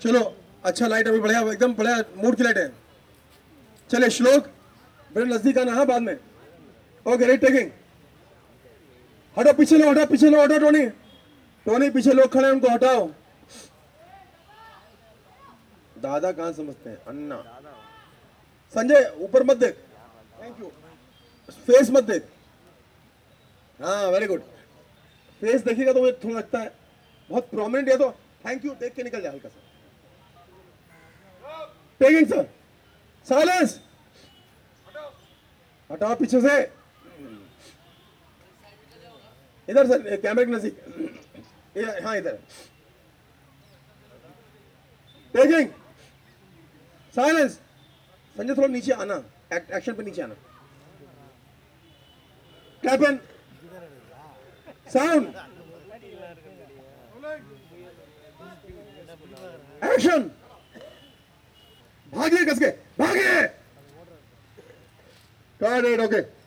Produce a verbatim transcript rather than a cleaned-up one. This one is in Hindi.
चलो अच्छा लाइट अभी बढ़िया एकदम बढ़िया मूड की लाइट है। चले श्लोक बड़े नजदीक आना हाँ बाद में। Okay rate taking. हटो पीछे लो हटो पीछे लो हटो टोनी टोनी पीछे लोग खड़े हैं उनको हटाओ। दादा कहाँ समझते हैं अन्ना। संजय ऊपर मत देख। Thank you. फेस मत देख। हाँ वेरी गुड। फेस देखिएगा तो मुझे थोड़ा लगता है बहुत प्रोमिनेंट है तो थैंक यू देख के निकल जाए हल्का सा। Taking sir silence. हटाओ पीछे से। इधर सर कैमरे के नजदीक। हाँ इधर। Taking silence. संजय थोड़ा नीचे आना एक्ट, एक्शन पे नीचे आना। Captain sound action. भागिए कसके भागिए। ओके